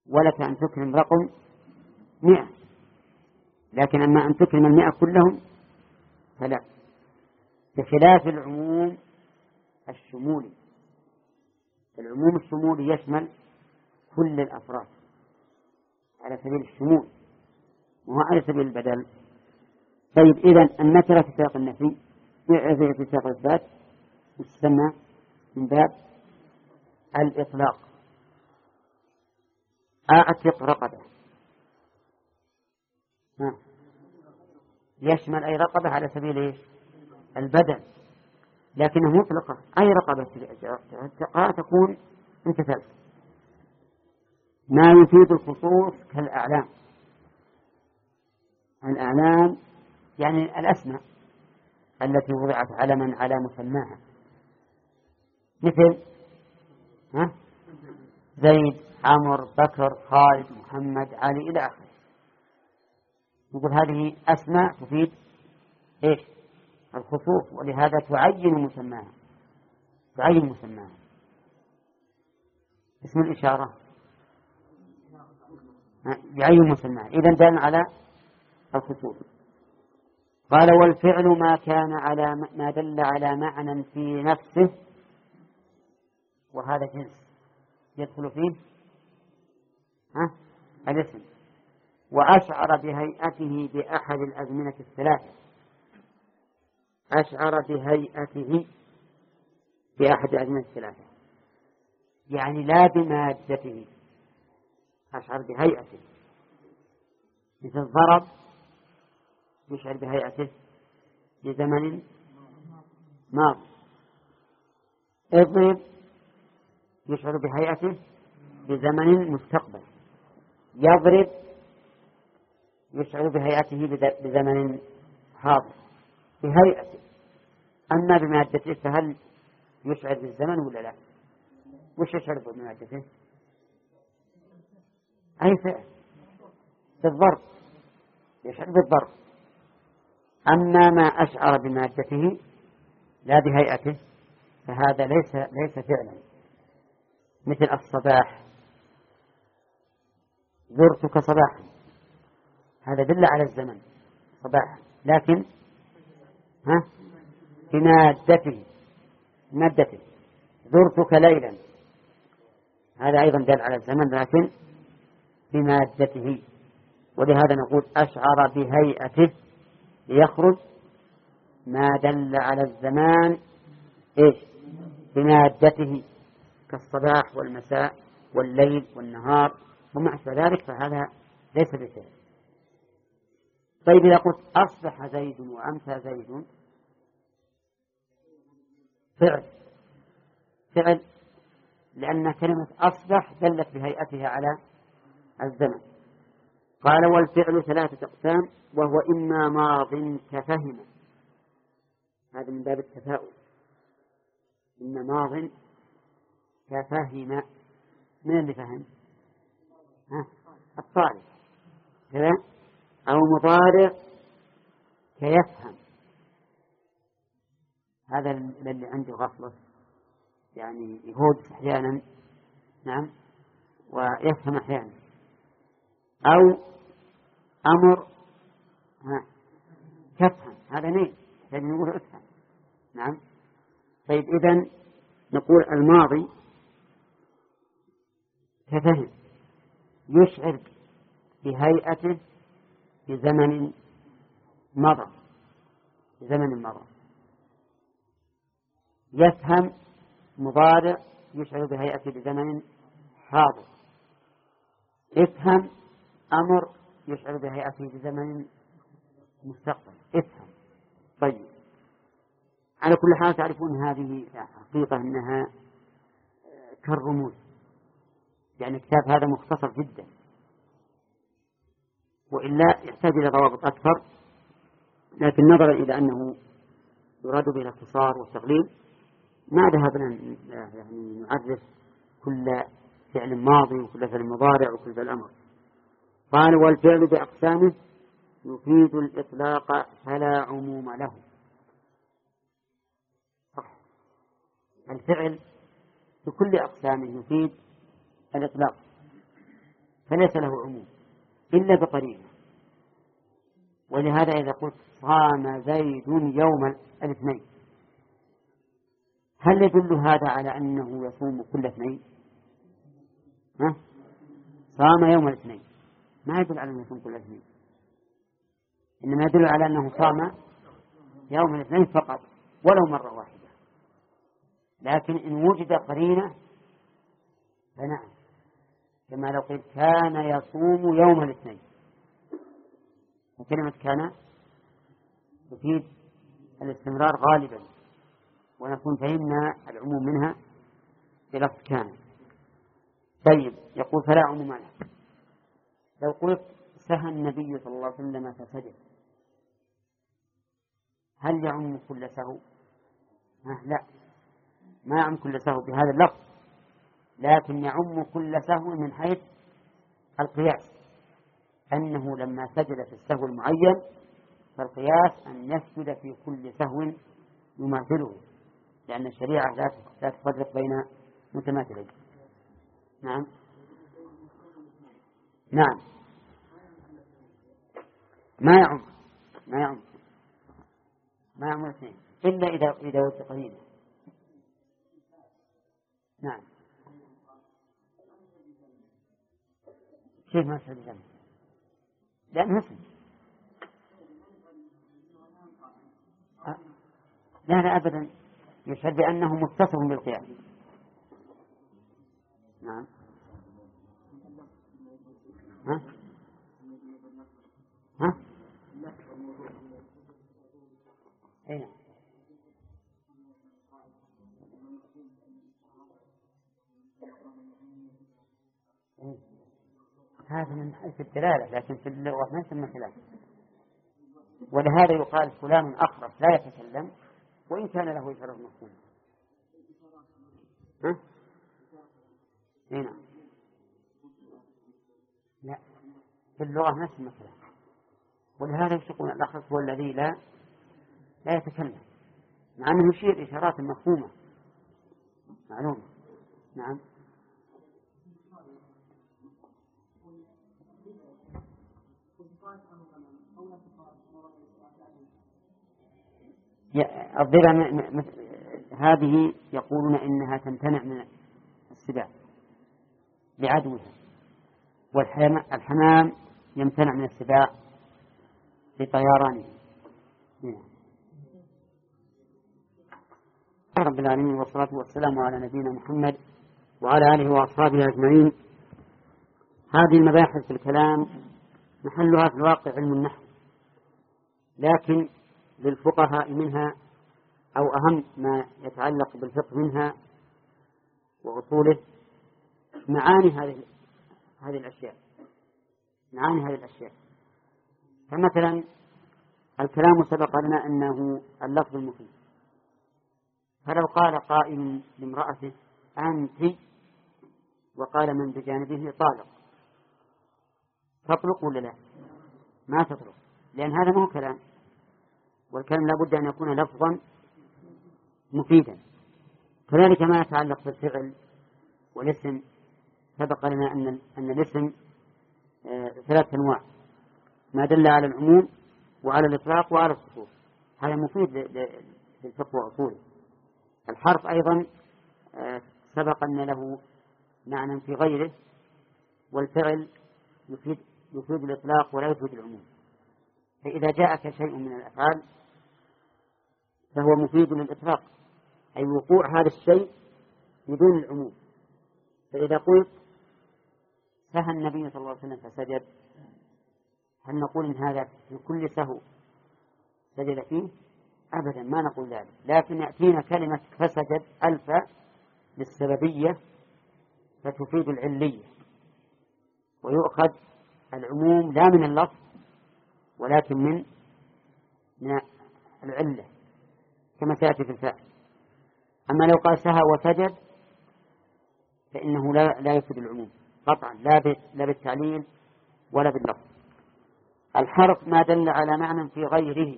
ولك أن تكرم رقم 100، لكن أما أن تكرم 100 كلهم فلا، بخلاف العموم الشمولي. العموم الشمولي يشمل كل الأفراد على سبيل الشمول وهو على سبيل البدل. طيب إذن النكرة في سياق النفي في سياق الإثبات تسمى من باب الإطلاق. أعتق رقبة يشمل أي رقبة على سبيل البدل، لكنه مطلقة، أي رقبة تكون امتثال. ما يفيد الخصوص كالأعلام. الأعلام يعني الأسماء التي وضعت علما على مسماها، مثل زيد، عمرو، بكر، خالد، محمد، علي إلى آخره. نقول هذه أسماء تفيد إيش؟ الخصوص، ولهذا تعين مسماها. اسم الإشارة يعين مسماها، إذن دل على الخصوص. قال والفعل ما دل على معنى في نفسه، وهذا جنس يدخل فيه الاسم، وأشعر بهيئته بأحد الأزمنة الثلاثة. أشعر بهيئته بأحد الأزمنة الثلاثة يعني لا بمادته، أشعر بهيئته. مثل الضرب يشعر بهيئته بزمن ماضي، اضرب يشعر بهيئته بزمن مستقبل، يضرب يشعر بهيئته بزمن حاضر بهيئته. أما بمادته فهل يشعر بالزمن ولا لا؟ وش يشعر بمادته؟ أي فعل بالضرب، يشعر بالضرب. أما ما أشعر بمادته لا بهيئته فهذا ليس فعلا. مثل الصباح، زرتك صباحا، هذا دل على الزمن صباحا، لكن بمادته. زرتك ليلا، هذا أيضا دل على الزمن لكن بمادته. ولهذا نقول أشعر بهيئته ليخرج ما دل على الزمان بمادته، كالصباح والمساء والليل والنهار وما أشبه ذلك، فهذا ليس بفعل. طيب إذا قلت أصبح زيد وأمسى زيد، فعل لأن كلمة أصبح دلت بهيئتها على الزمن. قال والفعل 3 أقسام، وهو إما ماض كفهم، هذا من باب التفاؤل، إما ماض كفهم. من اللي فهم؟ الطالب كذا. أو مضارع كيفهم، هذا اللي عنده غفلة يعني يهود أحيانا ويفهم أحيانا. أو أمر كفهم، هذا نين يعني نقول افهم. طيب إذن نقول الماضي كفهم يشعر بهيئته بزمن مضى، يفهم مضارع يشعر بهيئته بزمن حاضر، افهم أمر يشعر بهيئته بزمن مستقبل. افهم. طيب على كل حال تعرفون هذه حقيقة أنها كالرموز، يعني الكتاب هذا مختصر جدا، وإلا يحتاج إلى ضوابط أكثر، لكن نظرا إلى أنه يراد به الاختصار والتقليل ما ذهبنا يعني نعرف كل فعل ماضي وكل فعل مضارع وكل فعل أمر. قال والفعل بأقسامه يفيد الإطلاق فلا عموم له. صح، الفعل بكل أقسامه يفيد الإطلاق فليس له عموم إلا بقرينة. ولهذا إذا قلت صام زيد يوم الاثنين، هل يدل هذا على أنه يصوم كل اثنين؟ صام يوم الاثنين ما يدل على أنه يصوم كل اثنين، إنما يدل على أنه صام يوم الاثنين فقط ولو مرة واحدة. لكن إن وجد قرينة فنعم، كما لو قلت كان يصوم يوم الاثنين، وكلمة كان تفيد الاستمرار غالبا، ونكون فهمنا العموم منها بلفظ كان. طيب، يقول فلا عموم له. لو قلت سهى النبي صلى الله عليه وسلم فسجد، هل يعم كل سهو؟ لا، ما يعم كل سهو بهذا اللفظ، لكن يعم كل سهو من حيث القياس، أنه لما سجد في السهو المعين فالقياس أن يسجد في كل سهو يماثله، لأن الشريعة لا تفرق بين متماثلين. نعم نعم، ما يعم الاثنين إلا إذا وجد قرينة. نعم، كيف ما سجد جنب؟ لأن مسلم. لا أبدا، يشهد بأنه متصف بالقياس. نعم. ها؟ أين؟ هذا من حيث الدلالة، لكن في اللغة ما يسمى خلاف. ولهذا يقال فلان أخرس لا يتكلم وإن كان له إشارة مفهومة. هنا لا، في اللغة ما يسمى خلاف. ولهذا يقولون الأخرس هو الذي لا يتكلم، مع أنه يشير إشارات مفهومة معلومة. نعم. الضبع هذه يقولون إنها تمتنع من السباع لعدوها، والحمام يمتنع من السباع لطيرانه. رب العالمين، والصلاة والسلام على نبينا محمد وعلى آله وأصحابه أجمعين. هذه المباحث في الكلام محلها في الواقع علم النحو، لكن للفقهاء منها أو أهم ما يتعلق بالفقه منها وأصوله معاني هذه الأشياء. فمثلا الكلام سبق لنا أنه اللفظ المفيد، فلو قال قائل لامرأته أنت وقال من بجانبه طالق، تطلق ولا لا؟ ما تطلق، لأن هذا مو كلام، والكلام لابد أن يكون لفظا مفيدا. كذلك ما يتعلق بالفعل والاسم، سبق لنا أن الاسم 3 أنواع: ما دل على العموم وعلى الإطلاق وعلى الخصوص، هذا مفيد للفقه وأصوله. الحرف أيضا سبق أن له معنى في غيره، والفعل يفيد الإطلاق ولا يفيد العموم. فإذا جاءك شيء من الأفعال فهو مفيد للإطلاق، أي وقوع هذا الشيء بدون العموم. فإذا قلت سهى النبي صلى الله عليه وسلم فسجد، هل نقول إن هذا في كل سهو سجد فيه؟ أبدا، ما نقول ذلك. لكن يأتينا كلمة فسجد ألف للسببية فتفيد العلية، ويؤخذ العموم لا من اللفظ ولكن من العلة كما تأتي في الفاء. أما لو قال سهى وسجد فإنه لا يفيد العموم قطعا، لا بالتعليل ولا باللفظ. الحرف ما دل على معنى في غيره،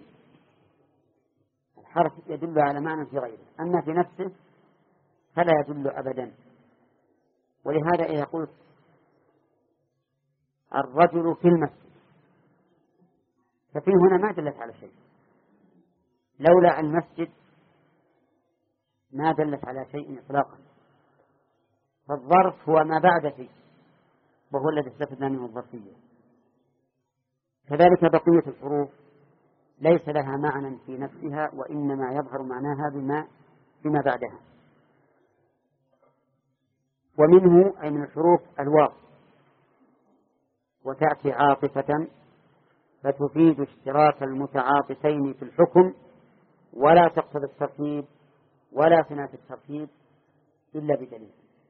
الحرف يدل على معنى في غيره، أما في نفسه فلا يدل أبدا. ولهذا إذا قلت الرجل في المسجد، ففي هنا ما دلت على شيء، لولا المسجد ما دلت على شيء إطلاقا. فالظرف هو ما بعد فيه، وهو الذي استفدنا منه الظرفية. كذلك بقية الحروف ليس لها معنى في نفسها، وإنما يظهر معناها بما بعدها. ومنه أي من الحروف الواو، وتأتي عاطفة فتفيد اشتراك المتعاطفين في الحكم، ولا تقتضي الترتيب ولا تنافي الترتيب إلا بدليل.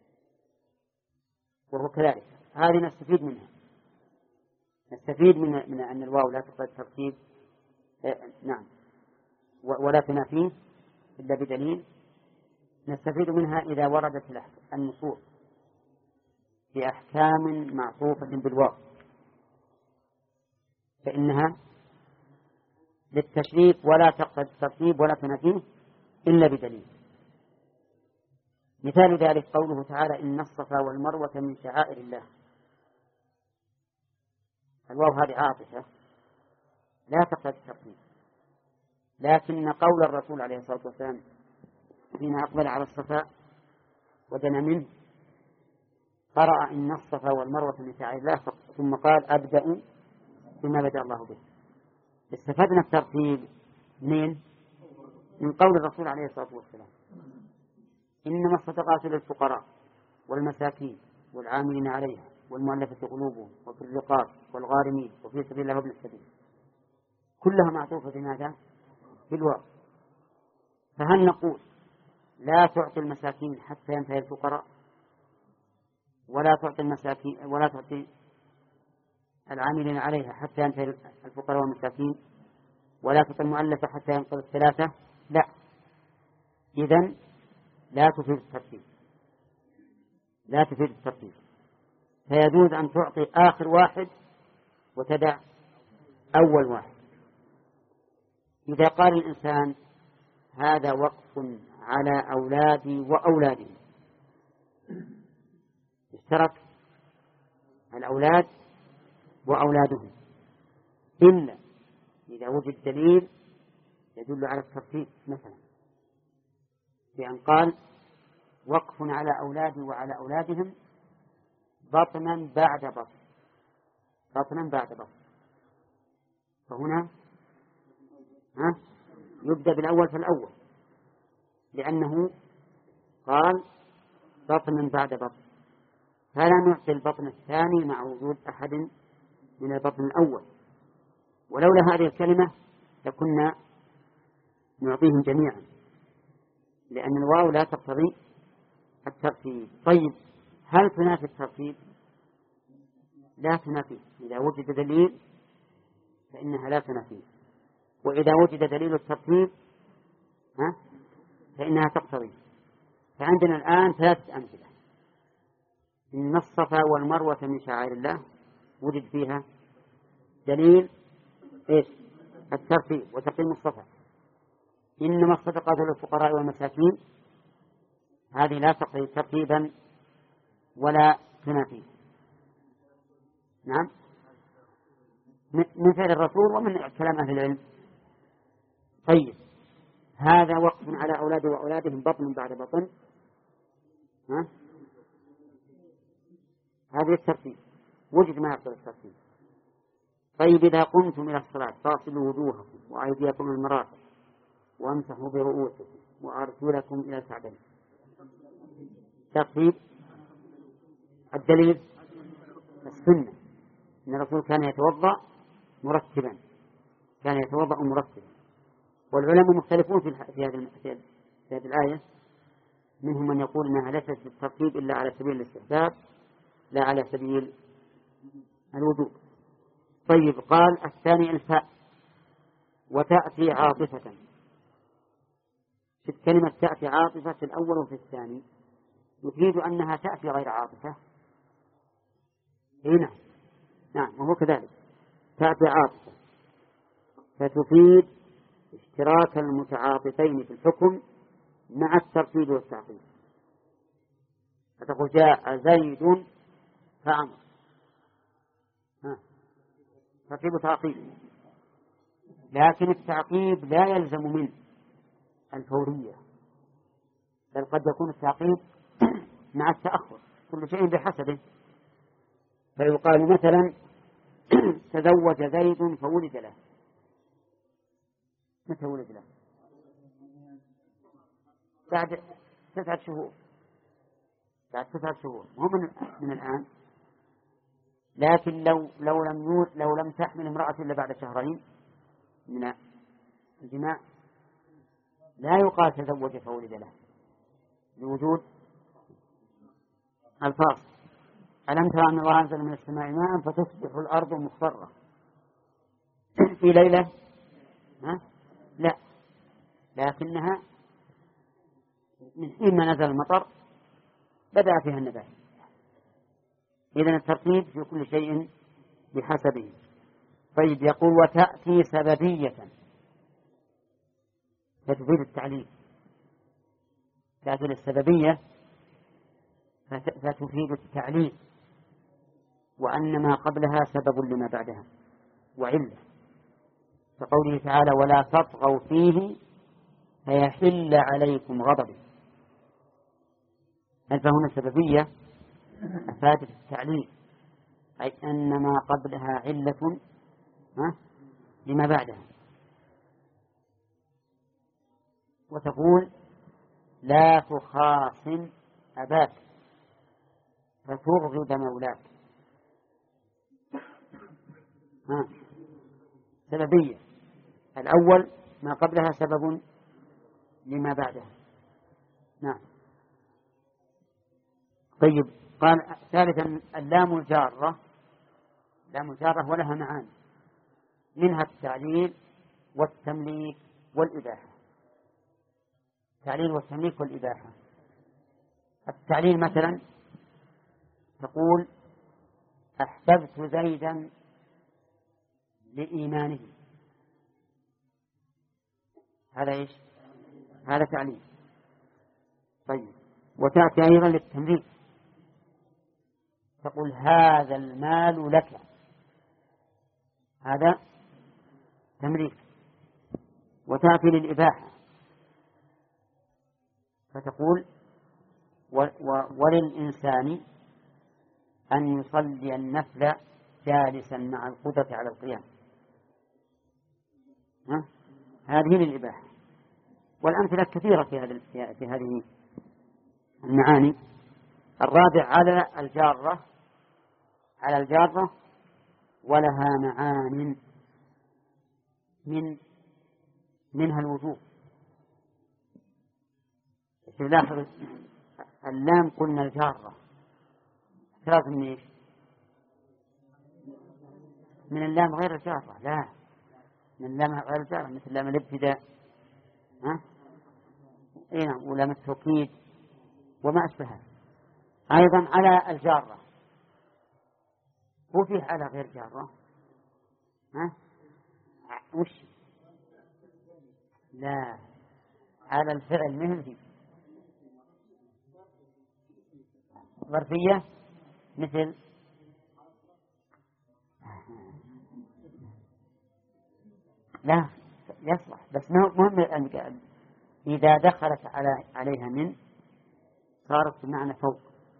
وهو كذلك، هذه نستفيد منها، نستفيد من أن الواو لا تقتضي الترتيب نعم ولا تنافيه إلا بدليل. نستفيد منها إذا وردت النصوص في أحكام معطوفة بالواو فإنها للتشريك ولا تقتضي الترتيب ولا تنافيه إلا بدليل. مثال ذلك قوله تعالى: إن الصفا والمروة من شعائر الله. الواو هذه عاطفة لا تقتضي الترتيب، لكن قول الرسول عليه الصلاة والسلام حين أقبل على الصفا ودنا منه قرأ: إن الصفا والمروة من شعائر الله، ثم قال: أبدأ بما بدأ الله به. استفدنا الترتيب من قول الرسول عليه الصلاة والسلام: إنما الصدقات للفقراء والمساكين والعاملين عليها والمؤلفة قلوبهم وفي الرقاب والغارمين وفي سبيل الله وابن السبيل، كلها معطوفة بماذا؟ بالواو. فهل نقول لا تعطي المساكين حتى ينتهي الفقراء، ولا تعطي العاملين عليها حتى ينتهي الفقراء والمساكين، ولا تعطي المؤلفة حتى ينقضي الثلاثة؟ لا، إذن لا تفيد الترتيب، لا تفيد الترتيب. فيجوز أن تعطي آخر واحد وتدع أول واحد. إذا قال الإنسان: هذا وقف على أولادي وأولادهم، اشترك الأولاد وأولادهم، إلا إذا وجد دليل يدل على الترتيب، مثلا بأن قال: وقف على أولادي وعلى أولادهم بطنا بعد بطن، بطنا بعد بطن، فهنا يبدأ بالأول فالأول، لأنه قال بطنا بعد بطن، فلا نعطي البطن الثاني مع وجود أحد من البطن الأول. ولولا هذه الكلمة لكنا نعطيهم جميعا، لأن الواو لا تقتضي الترتيب. طيب، هل تنافي الترتيب؟ لا تنافي، إذا وجد دليل فإنها لا تنافي، وإذا وجد دليل الترتيب فإنها تقتضي. فعندنا الآن 3 أمثلة: إن الصفا والمروة من شعائر الله، وجد فيها دليل الترتيب وتقييم الصفا. إنما الصدقات للفقراء والمساكين، هذه لا تقتضي ترتيبا ولا تنافي. نعم، من فعل الرسول ومن كلام أهل العلم. طيب، هذا وقف على أولاد وأولادهم بطن بعد بطن، هذا الترتيب، وجد ما يقتضي الترتيب. طيب، إذا قمتم إلى الصلاة فاغسلوا وجوهكم وأيديكم إلى المرافق وامسحوا برؤوسكم وأرجلكم إلى الكعبين، ترتيب. الدليل السنة، إن الرسول كان يتوضأ مرتبا، كان يتوضأ مرتبا. والعلماء مختلفون في هذه الآية، منهم من يقول أنها ليست بالترتيب إلا على سبيل الاستحباب لا على سبيل الوجوب. طيب، قال الثاني الفاء، وتأتي عاطفة. في كلمة تأتي عاطفة في الأول وفي الثاني يفيد أنها تأتي غير عاطفة. هنا نعم، وهو كذلك، تأتي عاطفة فتفيد اشتراك المتعاطفين في الحكم مع الترتيب والتعقيب. فتقول: جاء زيد فعمر، ها، ترتيب تعقيب، لكن التعقيب لا يلزم منه الفورية، بل قد يكون التعقيب مع التأخر، كل شيء بحسبه. فيقال مثلا تزوج زيد فولد له. متى ولد له؟ بعد 9 شهور، بعد 9 شهور، مو من الآن. لكن لو لم تحمل امرأة إلا بعد 2 من الجماع لا يقال تزوج فولد له، لوجود الفاظ: ألم ترى أن الله أنزل من السماء ماء فتصبح الأرض مخضرة في ليلة؟ لا، لكنها من حين ما نزل المطر بدأ فيها النبات. إذن الترتيب في كل شيء بحسبه. طيب، يقول وتأتي سببية، فتفيد التعليل. تأتي السببية فتفيد التعليل، وأن ما قبلها سبب لما بعدها وعلة، كقوله تعالى ولا تطغوا فيه فيحل عليكم غضبي. فهنا السببية أفادت التعليل، أي أن ما قبلها علة لما بعدها. وتقول لا تخاصم أباك فتغضب مولاك. سببية، الأول ما قبلها سبب لما بعدها. نعم. طيب، قال ثالثا اللام الجارة. لام الجارة ولها معاني، منها التعليل والتمليك والإباحة. التعليل والتمليك والإباحة. التعليل مثلا تقول أحببت زيدا لإيمانه، هذا إيش؟ هذا تعليل. طيب، وتأتي أيضا للتمليك، تقول هذا المال لك، هذا تمليك. وتأتي للإباحة فتقول وللإنسان أن يصلي النفل جالسا مع القدرة على القيام. هذه للإباحة. والأمثلة كثيرة في هذه المعاني. الرابع على الجارة ولها معان منها الوجوب. لاحظ اللام قلنا الجارة، لازم ايش؟ من اللام غير الجارة، لا، من اللام غير الجارة مثل لام الابتداء، ولام التوكيد وما أشبهها. أيضا على الجارة، وفيه على غير جارة. وش؟ لا، على الفعل مثل ظرفية، مثل لا يصلح، بس مهم أن إذا دخلت عليها من صارت بمعنى فوق.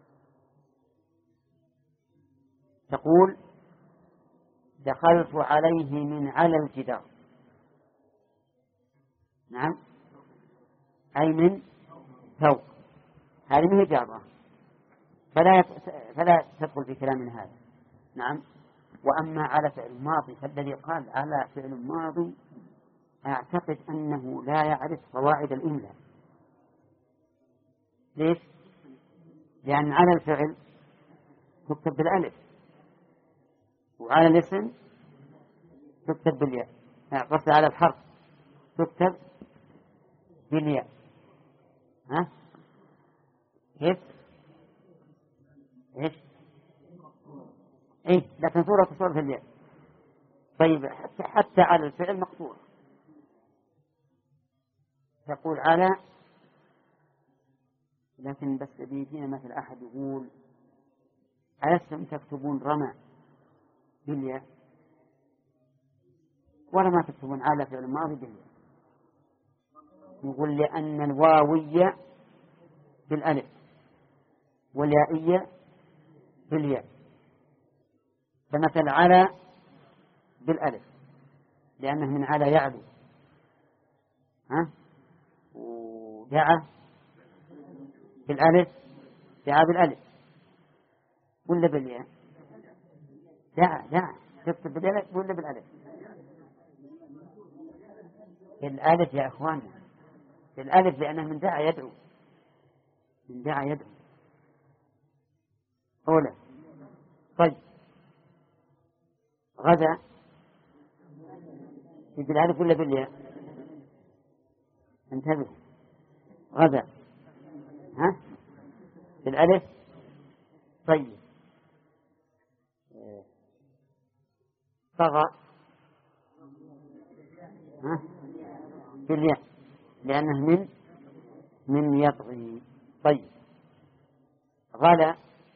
تقول دخلت عليه من على الجدار. نعم، أي من فوق، هذه من جارة، فلا تدخل في كلام هذا. نعم. وأما على فعل ماضي فالذي قال على فعل ماضي أعتقد أنه لا يعرف قواعد الإملاء. ليش؟ لأن على الفعل تكتب بالألف، وعلى الاسم تكتب بالياء، قصد على الحرف تكتب بالياء. كيف؟ إيش؟ لكن صورة الياء. طيب، حتى على الفعل مقصور، تقول على، لكن بس بيجينا مثل أحد يقول ألستم تكتبون رمى، بالياء، ولا ما تكتبون على فعل الماضي بالياء. نقول لأن الواوية بالألف واليائية بالياء. فمثل على بالألف لأنه من على يعلو، ودعا بالألف دعا بالألف ولا بالياء؟ دعا تكتب بالألف ولا بالألف؟ بالألف يا أخوان، بالألف لأنه من دعا يدعو، من دعا يدعو أولا. طيب غدا بالألف ولا بالياء؟ انتبه، غدا بالألف. طيب طغى بالياء لأنه من يطغي. طيب غلا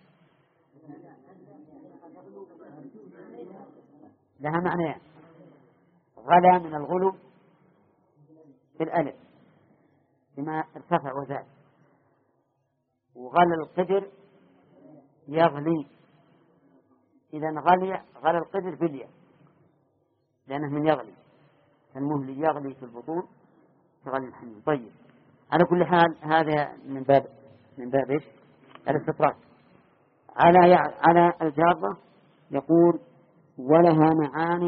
لها معنيان، غلا من الغلو بالألف بما ارتفع وزاد، وغلا القدر يغلي، إذا غلى القدر بالياء لأنه من يغلي، المهل يغلي في البطون كغلي الحميم. طيب على كل حال هذا من باب إيش؟ الاستطراد. على الجارة يقول ولها معان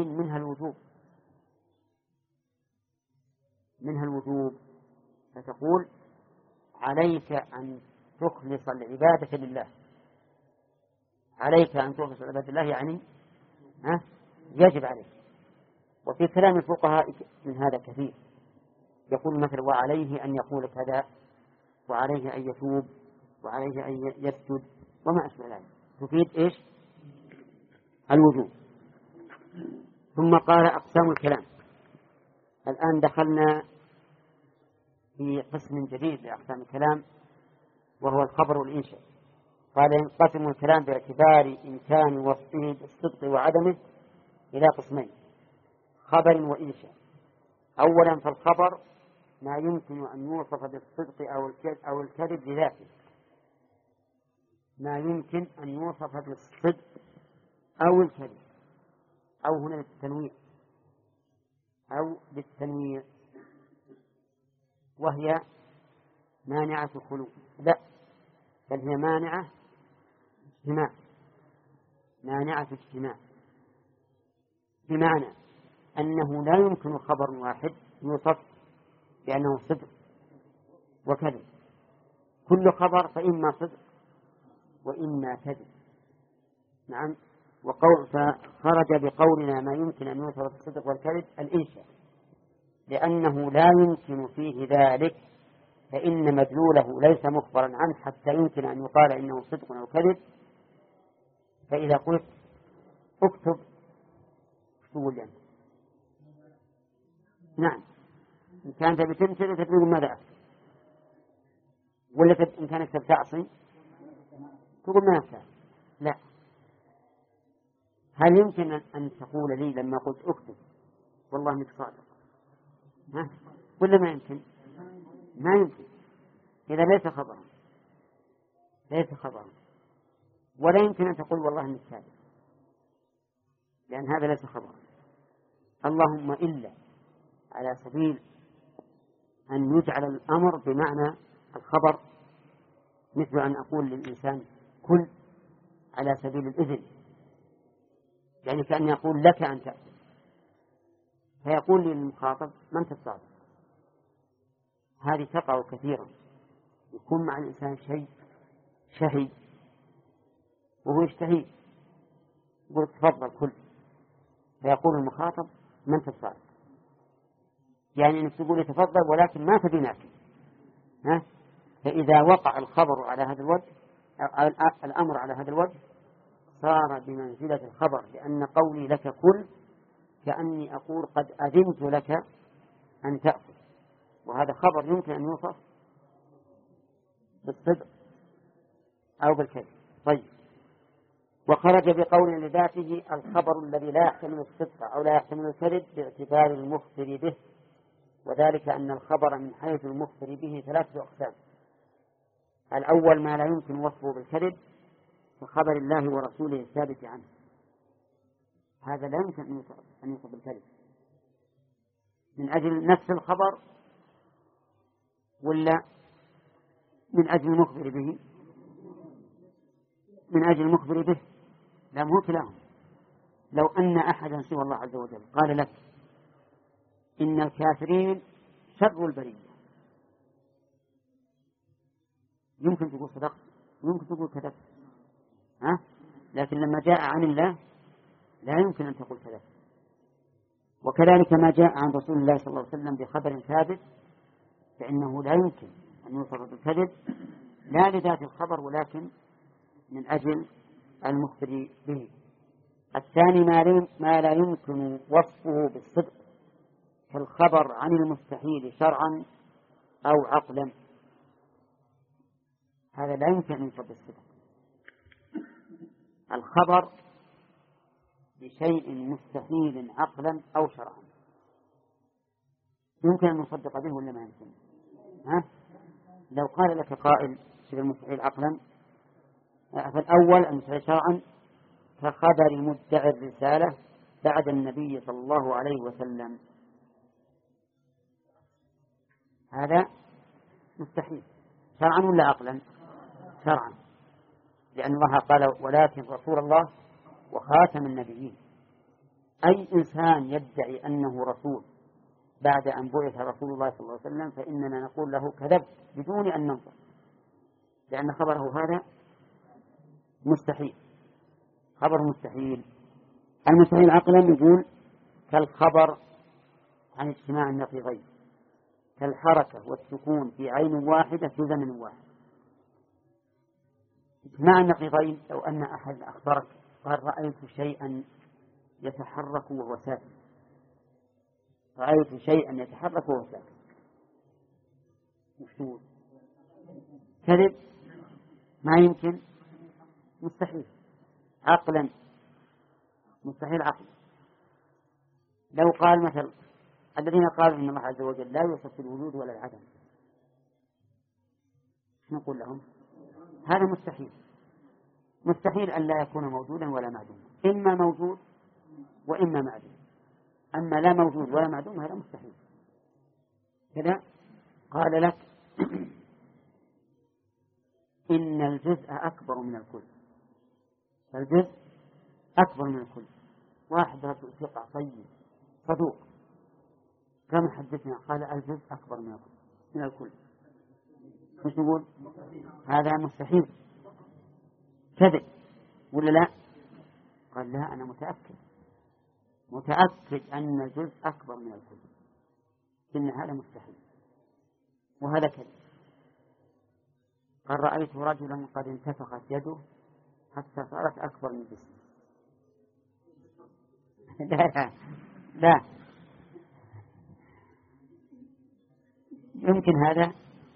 منها الوجوب، فتقول عليك أن تخلص العبادة لله. عليك أن تخلص العبادة لله يعني يجب عليك. وفي كلام الفقهاء من هذا كثير، يقول مثلا وعليه أن يقول كذا، وعليه أن يتوب، وعليه أن يسجد وما أشبه ذلك، تفيد إيش؟ الوجوب. ثم قال أقسام الكلام. الآن دخلنا في قسم جديد لأقسام الكلام وهو الخبر والإنشاء. قال ينقسم الكلام باعتبار إمكان وصفه بالصدق وعدمه إلى قسمين، خبر وإنشاء. أولا فالخبر ما يمكن أن يوصف بالصدق أو الكذب لذاته، ما يمكن أن يوصف بالصدق أو الكذب، أو هنا للتنويع وهي مانعة الخلو، لا بل هي مانعة اجتماع، بمعنى أنه لا يمكن خبر واحد يوصف بأنه صدق وكذب، كل خبر فإما صدق وإما كذب. نعم. فخرج بقولنا ما يمكن أن يوصف بالصدق والكذب الإنشاء، لأنه لا يمكن فيه ذلك، فإن مدلوله ليس مخبرا عنه حتى يمكن أن يقال إنه صدق أو كذب. فإذا قلت اكتب تقول يعني نعم، إن كانت بتمثل تقول ماذا أكتب، ولا إن كانت تعصي تقول ما أكتب. لا، هل يمكن أن تقول لي لما قلت اكتب والله إنك صادق ولا ما يمكن؟ ما يمكن. إذا ليس خبرا، ولا يمكن أن تقول والله إنك كاذب، لأن هذا ليس خبرا. اللهم إلا على سبيل أن يجعل الأمر بمعنى الخبر، مثل أن أقول للإنسان كل على سبيل الإذن، يعني كأن يقول لك أن تأكل، فيقول للمخاطب من تتصادق. هذه تقع كثيرا، يكون مع الإنسان شيء شهي وهو يشتهي، يقول تفضل كل، فيقول المخاطب من تتصادق، يعني أنك تقول تفضل ولكن ما تبي ناكل. فإذا وقع الخبر على هذا الوجه الأمر على هذا الوجه صار بمنزلة الخبر، لأن قولي لك كل كأني أقول قد أذنت لك أن تأكل، وهذا خبر يمكن أن يوصف بالصدق أو بالكذب. طيب وخرج بقول لذاته الخبر الذي لا يحتمل الصدق أو لا يحتمل الكذب باعتبار المخبر به، وذلك أن الخبر من حيث المخبر به 3 أقسام. الأول ما لا يمكن وصفه بالكذب كخبر الله ورسوله الثابت عنه، هذا لا يمكن أن يوصف بالكذب من أجل نفس الخبر ولا من أجل المخبر به؟ من أجل المخبر به، لا مو كلاهما. لو أن أحدا سوى الله عز وجل قال لك إن الكافرين شر البرية، يمكن تقول صدق، يمكن تقول كذب، لكن لما جاء عن الله لا يمكن أن تقول كذب. وكذلك ما جاء عن رسول الله صلى الله عليه وسلم بخبر ثابت فإنه لا يمكن أن يوصف بالكذب لا لذات الخبر ولكن من أجل المخبر به. الثاني ما لا يمكن وصفه بالصدق كالخبر عن المستحيل شرعا أو عقلا، هذا لا يمكن أن يوصف بالصدق. الخبر بشيء مستحيل عقلا أو شرعا يمكن أن نصدق به ولا ما يمكن؟ لو قال لك قائل شبه المستحيل عقلا، فالأول المستحيل شرعا كخبر مدعي الرسالة بعد النبي صلى الله عليه وسلم، هذا مستحيل شرعا ولا عقلا؟ شرعا، لأن الله قال ولكن رسول الله وخاتم النبيين. أي إنسان يدعي أنه رسول بعد أن بعث رسول الله صلى الله عليه وسلم فإننا نقول له كذب بدون أن ننظر، لأن خبره هذا مستحيل، خبر مستحيل. المستحيل عقلا نقول كالخبر عن اجتماع النقيضين، كالحركة والسكون في عين واحدة في زمن واحد. اجتماع النقيضين لو أن أحد أخبرك قال رأيت شيئا يتحرك وهو ساكن، رأيت شيئا يتحرك وهو ساكن، مشهور كذب؟ ما يمكن، مستحيل عقلا، مستحيل عقلا. لو قال مثلا الذين قالوا إن الله عز وجل لا يوصف الوجود ولا العدم، نقول لهم هذا مستحيل، مستحيل أن لا يكون موجودا ولا معدوما، إما موجود وإما معدوم، أما لا موجود ولا معدوم هذا مستحيل. كذا قال لك إن الجزء أكبر من الكل، الجزء أكبر من الكل. واحد رجل ثقة طيب صدوق كما حدثنا قال الجزء أكبر من الكل، مش نقول هذا مستحيل كذب ولا لا؟ قال لا أنا متأكد أن الجزء أكبر من الكل، إن هذا مستحيل وهذا كذب. قال رأيت رجلا قد انتفخت يده حتى صارت أكبر من جسمه. لا يمكن هذا،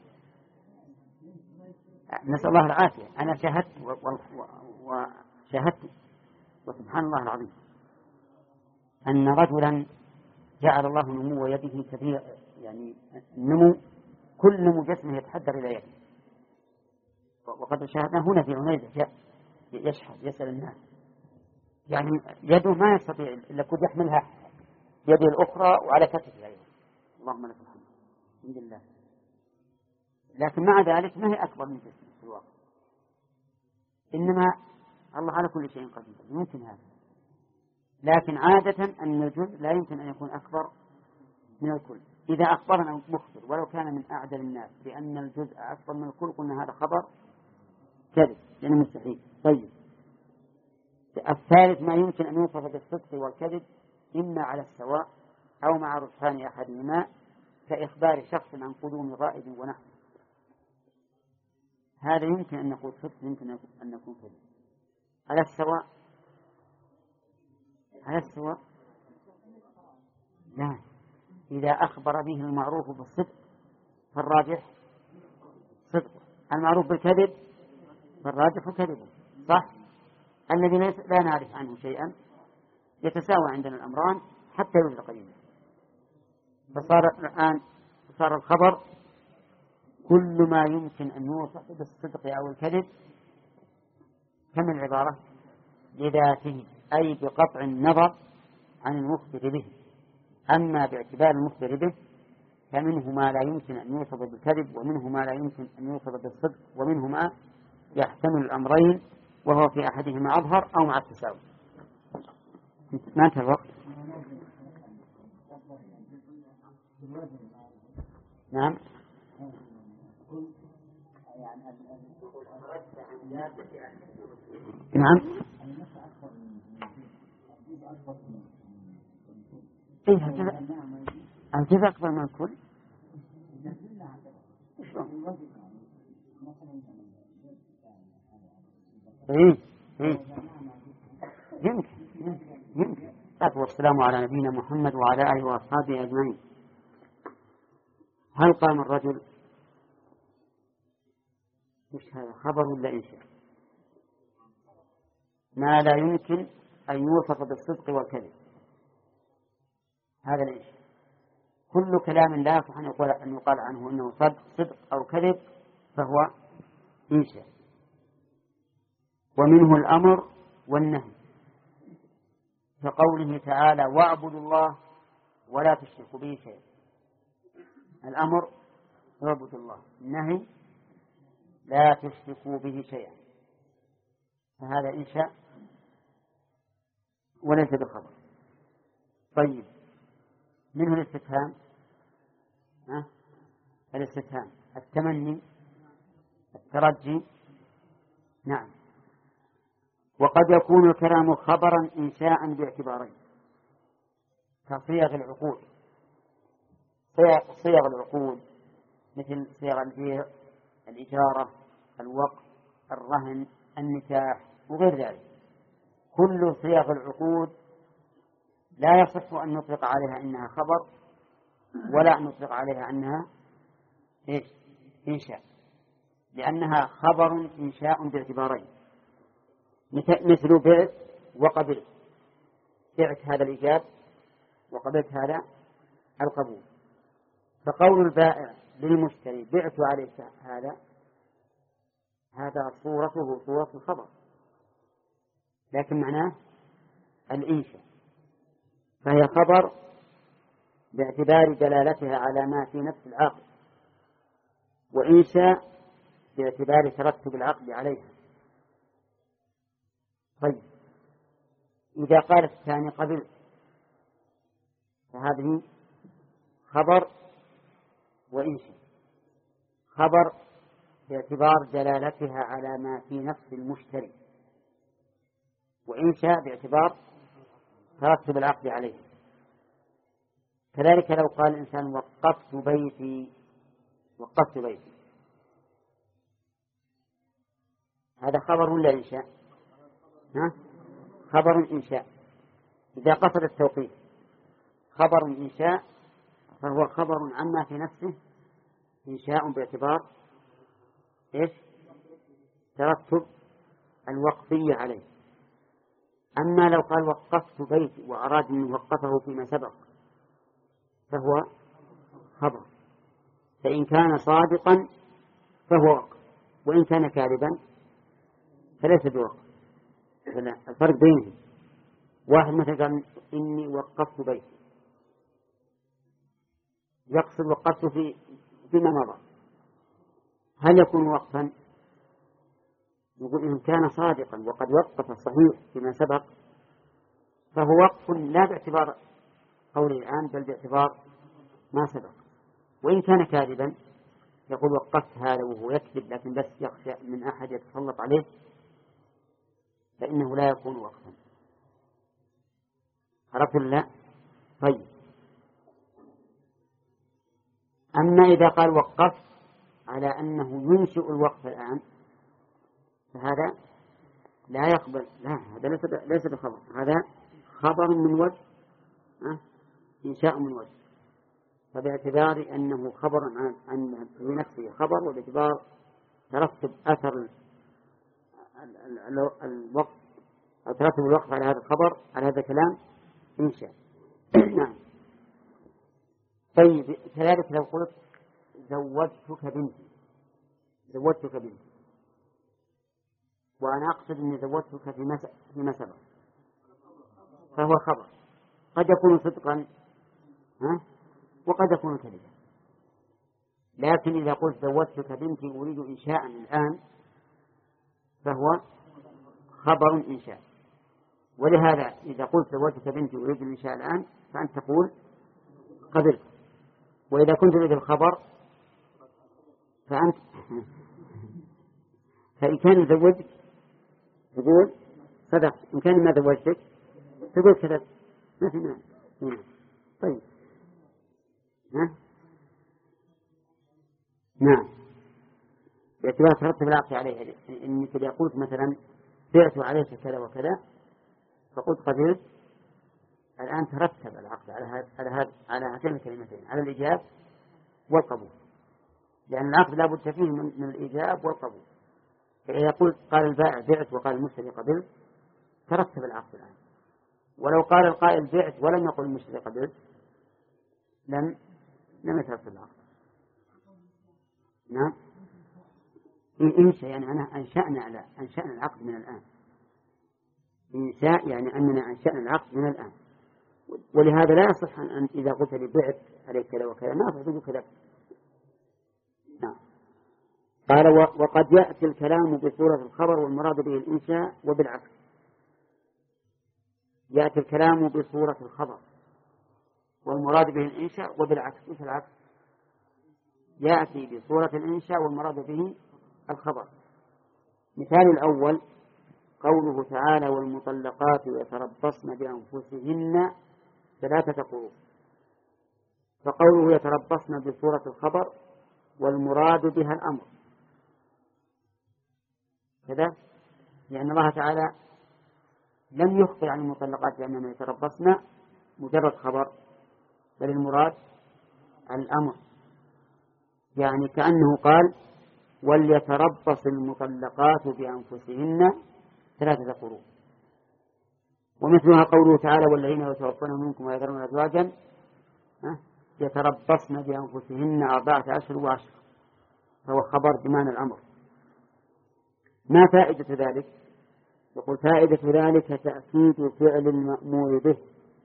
نسأل الله العافية. أنا شاهدت وشاهدت وسبحان الله العظيم أن رجلا جعل الله نمو يده كبير، يعني النمو كل نمو جسمه يتحدر إلى يده. وقد شاهدنا هنا في عنيزة يشحذ يسأل الناس، يعني يده ما يستطيع إلا كد يحملها يده الأخرى وعلى كتفه أيضا، اللهم لك الحمد الحمد لله. لكن مع ذلك ما هي أكبر من جسمه في الواقع، إنما الله على كل شيء قدير، يمكن هذا. لكن عادة أن الجزء لا يمكن أن يكون أكبر من الكل. إذا أخبرنا مخبر ولو كان من أعدل الناس بأن الجزء أكبر من الكل قلنا هذا خبر كذب، يعني مستحيل. طيب الثالث ما يمكن أن يوصف بالصدق والكذب إما على السواء أو مع رجحان أحدهما، كإخبار شخص عن قدوم غائب ونحو، هذا يمكن أن نقول صدق، يمكن أن نكون كذب. على السواء، على السواء لا، إذا أخبر به المعروف بالصدق فالراجح صدق، المعروف بالكذب فالراجح كذبه، صح؟ الذي لا نعرف عنه شيئا يتساوى عندنا الأمران حتى يوجد قرينة. فصار الخبر كل ما يمكن أن يوصف بالصدق أو الكذب كم العبارة لذاته، أي بقطع النظر عن المخبر به. أما باعتبار المخبر به فمنه ما لا يمكن أن يوصف بالكذب، ومنه ما لا يمكن أن يوصف بالصدق، ومنه ما يحتمل الأمرين وهو في أحدهما أظهر أو مع التساوي. ما انتهى الوقت؟ نعم. نعم. الجزء أكبر من الكل. يمكن. والسلام على نبينا محمد وعلى آله وأصحابه أجمعين. هل قام الرجل؟ مش هذا خبر ولا إنشاء؟ ما لا يمكن أن يوصف بالصدق والكذب هذا الإنشاء. كل كلام لا يصح أن يقال عنه أنه صدق أو كذب فهو إنشاء. ومنه الأمر والنهي، كقوله تعالى واعبدوا الله ولا تشركوا به شيئا. الأمر اعبدوا الله، النهي لا تشركوا به شيئا، فهذا إنشاء وليس بخبر. طيب، منه الاستفهام، الاستفهام، التمني، الترجي. نعم. وقد يكون الكلام خبرا إنشاء باعتبارين كصيغ العقود. صيغ العقود مثل صيغ البيع، الإجارة، الوقف، الرهن، النكاح وغير ذلك. كل صيغ العقود لا يصح أن نطلق عليها إنها خبر، ولا أن نطلق عليها أنها إنشاء، لأنها خبر إنشاء باعتبارين. مثل بعت وقبلت. بعت هذا الإيجاب وقبلت هذا القبول. فقول البائع للمشتري بعت عليك هذا صورته صورة الخبر، لكن معناه الإنشاء، فهي خبر باعتبار دلالتها على ما في نفس العقد، وإنشاء باعتبار ترتب العقد عليها. طيب، إذا قال الثاني قبل فهذه خبر وإنشاء. خبر باعتبار دلالتها على ما في نفس المشتري، وإنشاء باعتبار ترتب العقد عليه. كذلك لو قال الإنسان وقفت بيتي، هذا خبر ولا إنشاء؟ خبر إنشاء. إذا قصد التوقيف خبر إنشاء فهو خبر عما في نفسه إنشاء باعتبار ترتب الوقفية عليه. أما لو قال وقفت بيتي وأراد أن يوقفه فيما سبق فهو خبر، فإن كان صادقا فهو وقف، وإن كان كاذبا فليس بوقف. الفرق بينهم، واحد مثلا قال إني وقفت بيتي، يقصد وقفت فيما مضى، هل يكون وقفا؟ يقول إن كان صادقا وقد وقف الصحيح فيما سبق فهو وقف لا باعتبار قوله الآن بل باعتبار ما سبق. وإن كان كاذبا يقول وقفت هذا وهو يكذب لكن بس يخشى من أحد يتسلط عليه فإنه لا يكون وقفا. عرفت لا؟ طيب، أما إذا قال وقفت على أنه ينشئ الوقف الآن فهذا لا يقبل، لا، هذا ليس بخبر، هذا خبر من وجه، إنشاء من وجه. فباعتبار أنه خبر عن نفسه خبر، وباعتبار ترتب أثر الوقت أو ترتب الوقف على هذا الخبر على هذا الكلام إنشاء. نعم. طيب كذلك لو قلت زوجتك بنتي، زوجتك بنتي، وأنا أقصد أني زوجتك فيما سبق، فهو خبر قد يكون صدقا وقد يكون كذبا. لكن إذا قلت زوجتك بنتي أريد إنشاء الآن فهو خبر إنشاء. ولهذا إذا قلت زوجتك بنتي أريد الإنشاء الآن فأنت تقول قبلت. وإذا كنت تريد الخبر فأنت فإن كان زوجت تقول صدقت، إن كان ما زوجتك تقول كذبت. ما في معنى. طيب نعم، باعتبار ترتب العقد عليه. إنك إذا قلت مثلا بعت عليك كذا وكذا فقلت قبلت، الآن ترتب العقد على هاتين الكلمتين، على الإيجاب والقبول، لأن العقد لا بد فيه من الإيجاب والقبول. فإذا قلت قال البائع بعت وقال المشتري قبلت ترتب العقد الآن. ولو قال القائل بعت ولم يقل المشتري قبلت لم يترتب العقد. نعم. إنشاء يعني أنا أنشأنا العقد من الآن. إنشاء يعني أننا أنشأنا العقد من الآن. ولهذا لا يصح أن إذا قلت لي بعت عليك كذا وكذا ما أفعل كذا. نعم. قال وقد يأتي الكلام بصورة الخبر والمراد به الإنشاء وبالعكس. يأتي الكلام بصورة الخبر والمراد به الإنشاء وبالعكس. مثل العكس يأتي بصورة الإنشاء والمراد به الخبر. مثال الأول قوله تعالى والمطلقات يتربصن بأنفسهن 3 قروء. فقوله يتربصن بصورة الخبر والمراد بها الأمر كذا، لأن الله تعالى لم يخبر عن المطلقات بأنهن يتربصن مجرد خبر، بل المراد الأمر. يعني كأنه قال وليتربص المطلقات بأنفسهن 3 قروء. ومثلها قوله تعالى والذين يتوفون منكم ويذرون أزواجا يتربصن بأنفسهن 4 أشهر وعشرة، فهو خبر بمعنى الأمر. ما فائدة ذلك؟ يقول فائدة ذلك تأكيد فعل المأمور به.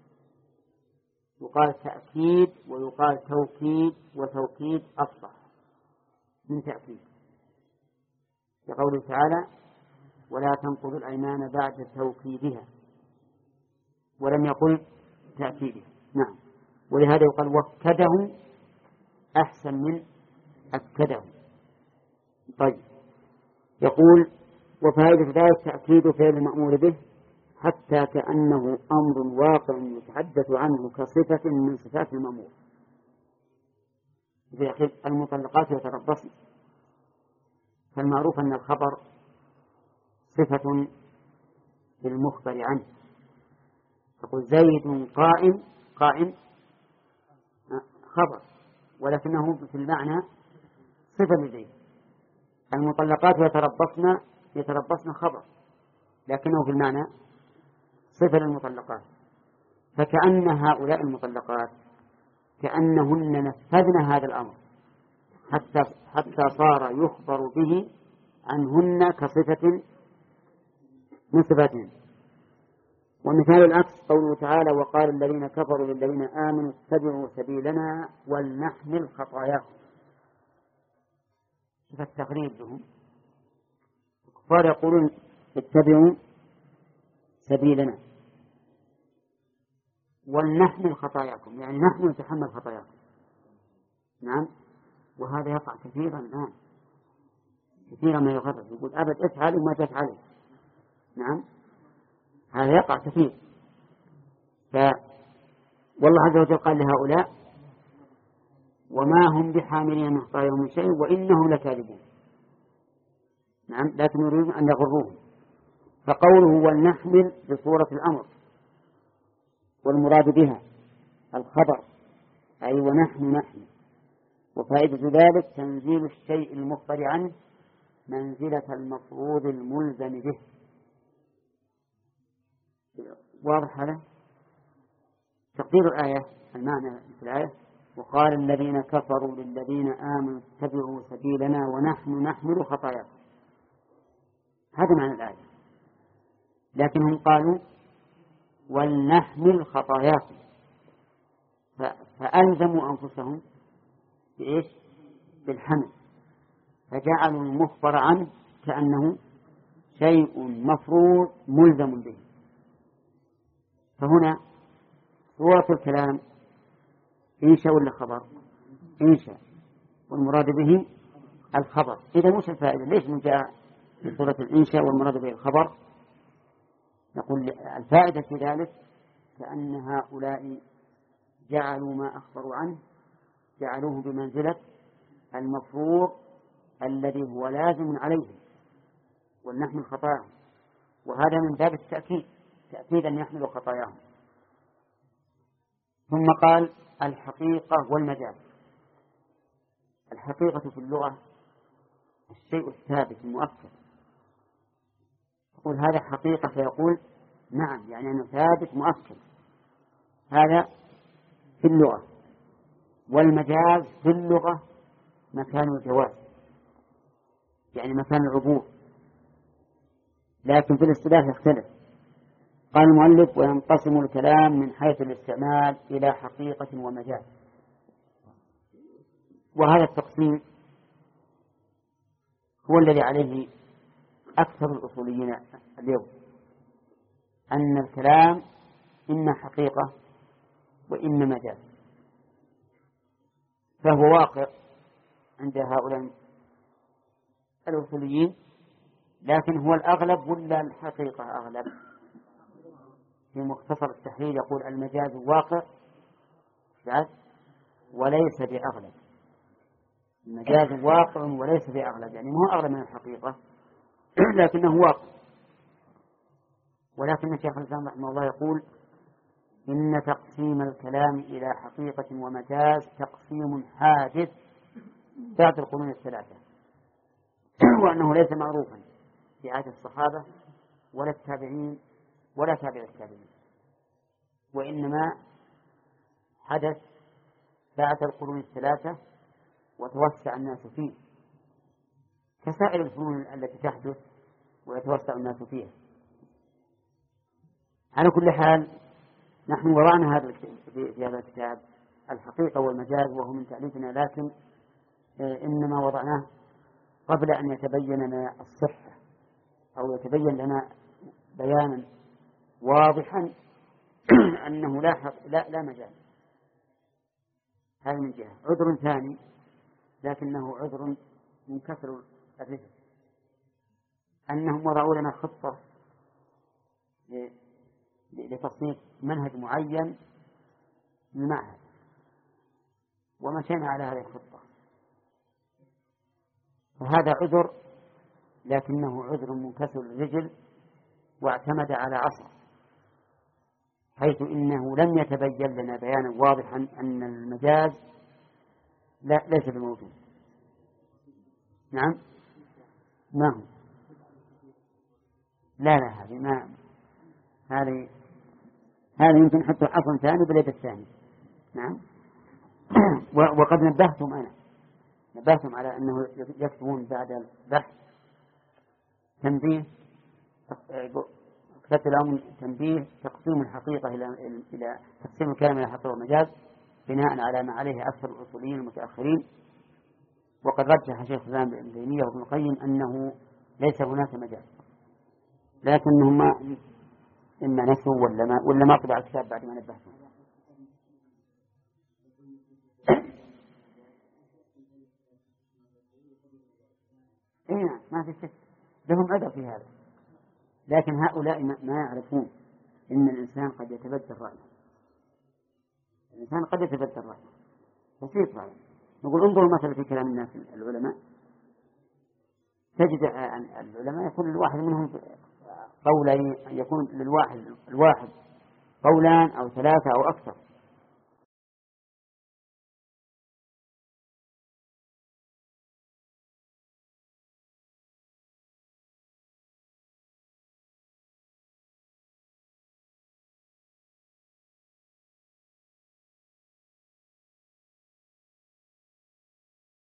يقال تأكيد ويقال توكيد، وتوكيد أفصح من تأكيد. كقوله تعالى ولا تنقضوا الأيمان بعد توكيدها، ولم يقل تأكيدها. نعم. ولهذا يقال وكده أحسن من أكده. طيب يقول وفائدة ذلك تأكيد فعل المأمور به حتى كأنه أمر واقع يتحدث عنه كصفة من صفات المأمور. في المطلقات يتربصن، فالمعروف أن الخبر صفة للمخبر عنه. تقول زيد قائم خبر، ولكنه في المعنى صفة لزيد. المطلقات يتربصن خبر، لكنه في المعنى صفة للمطلقات. فكأن هؤلاء المطلقات كأنهن نفذن هذا الأمر حتى صار يخبر به عنهن كصفة من صفاتهم. ومثال العكس قوله تعالى وقال الذين كفروا للذين آمنوا اتبعوا سبيلنا ولنحمل خطاياكم. فالتقريب لهم الكفار يقولون اتبعوا سبيلنا ولنحمل خطاياكم، يعني نحن نتحمل خطاياكم. نعم. وهذا يقع كثيرا الآن، كثيرا ما يخرج يقول أبد افعل وما تفعل. نعم هذا يقع كثير. والله عز وجل قال لهؤلاء وما هم بحاملين من خطاياهم من شيء وإنهم لكاذبون. نعم لكن يريدون أن يغروهم. فقوله ولنحمل بصورة الأمر والمراد بها الخبر، أي ونحن نحمل. وفائدة ذلك تنزيل الشيء المخبر عنه منزلة المفروض الملزم به. واضح هذا؟ تقدير الآية المعنى في الآية: وقال الذين كفروا للذين آمنوا اتبعوا سبيلنا ونحن نحمل خطاياكم. هذا معنى الآية. لكنهم قالوا ولنحمل خطاياكم، فألزموا أنفسهم بإيش؟ بالحمل، فجعلوا المخبر عنه كأنه شيء مفروض ملزم به. فهنا صورة الكلام إنشاء ولا خبر؟ إنشاء، والمراد به الخبر. إذا مش الفائدة؟ ليش من جاء في صورة الإنشاء والمراد به الخبر؟ نقول الفائدة في ذلك كأن هؤلاء جعلوا ما أخبروا عنه جعلوه بمنزلة المفروض الذي هو لازم عليهم، ولنحمل خطاياهم، وهذا من باب التأكيد، تأكيد أن يحملوا خطاياهم. ثم قال الحقيقة والمجاز. الحقيقة في اللغة الشيء الثابت المؤكد. يقول هذا حقيقة، فيقول نعم، يعني أنه ثابت مؤكد، هذا في اللغة. والمجاز في اللغة مكان الجواز، يعني مكان العبور، لكن في الاصطلاح يختلف. قال المؤلف وينقسم الكلام من حيث الاستعمال إلى حقيقة ومجاز. وهذا التقسيم هو الذي عليه أكثر الأصوليين اليوم، أن الكلام إما حقيقة وإما مجاز، فهو واقع عند هؤلاء الأصوليين، لكن هو الأغلب ولا الحقيقة أغلب؟ في مختصر التحرير يقول المجاز واقع وليس بأغلب. المجاز واقع وليس بأغلب، يعني ما هو أغلب من الحقيقة لكنه واقع. ولكن الشيخ الإسلام رحمه الله يقول إن تقسيم الكلام إلى حقيقة ومجاز تقسيم حادث بعد القرون الثلاثة، وأنه ليس معروفا في عهد الصحابة ولا التابعين ولا تابع التابعين، وإنما حدث بعد القرون الثلاثة وتوسع الناس فيه، كسائر الفنون التي تحدث ويتوسع الناس فيها. على كل حال نحن وضعنا هذا في هذا الكتاب الحقيقة والمجاز، وهو من تأليفنا، لكن إنما وضعناه قبل أن يتبين لنا الصحة أو يتبين لنا بيانا واضحا أنه لا مجال. هذا من جهة. عذر ثاني لكنه عذر منكسر الرزق، أنهم وضعوا لنا خطة لتصنيف منهج معين للمعهد، ومشينا على هذه الخطة، فهذا عذر لكنه عذر منكسر الرجل، واعتمد على عصر، حيث إنه لم يتبين لنا بيانا واضحا أن المجاز ليس بموجود. نعم، ما هو؟ لا هذه يمكن حتى حصن ثاني باليد الثاني. نعم. وقد نبهتم على أنه يكتبون بعد البحث تنبيه، كتبت لهم تنبيه تقسيم الحقيقة إلى تقسيم الكلام إلى حقيقة ومجاز بناء على ما عليه أكثر الأصوليين المتأخرين. وقد رجح شيخ الإسلام ابن تيمية وابن القيم أنه ليس هناك مجاز، لكنهم إما نسوا ولا ما طبع الكتاب بعد ما نبهتهم. إيه، ما في شك لهم عذر في هذا، لكن هؤلاء ما يعرفون إن الإنسان قد يتبدل رأيه. الإنسان قد يتبدل رأيه، بسيط رأيه. نقول انظروا مثلا في كلام الناس العلماء، تجد العلماء يكون الواحد منهم قولين، يكون الواحد قولان أو ثلاثة أو أكثر،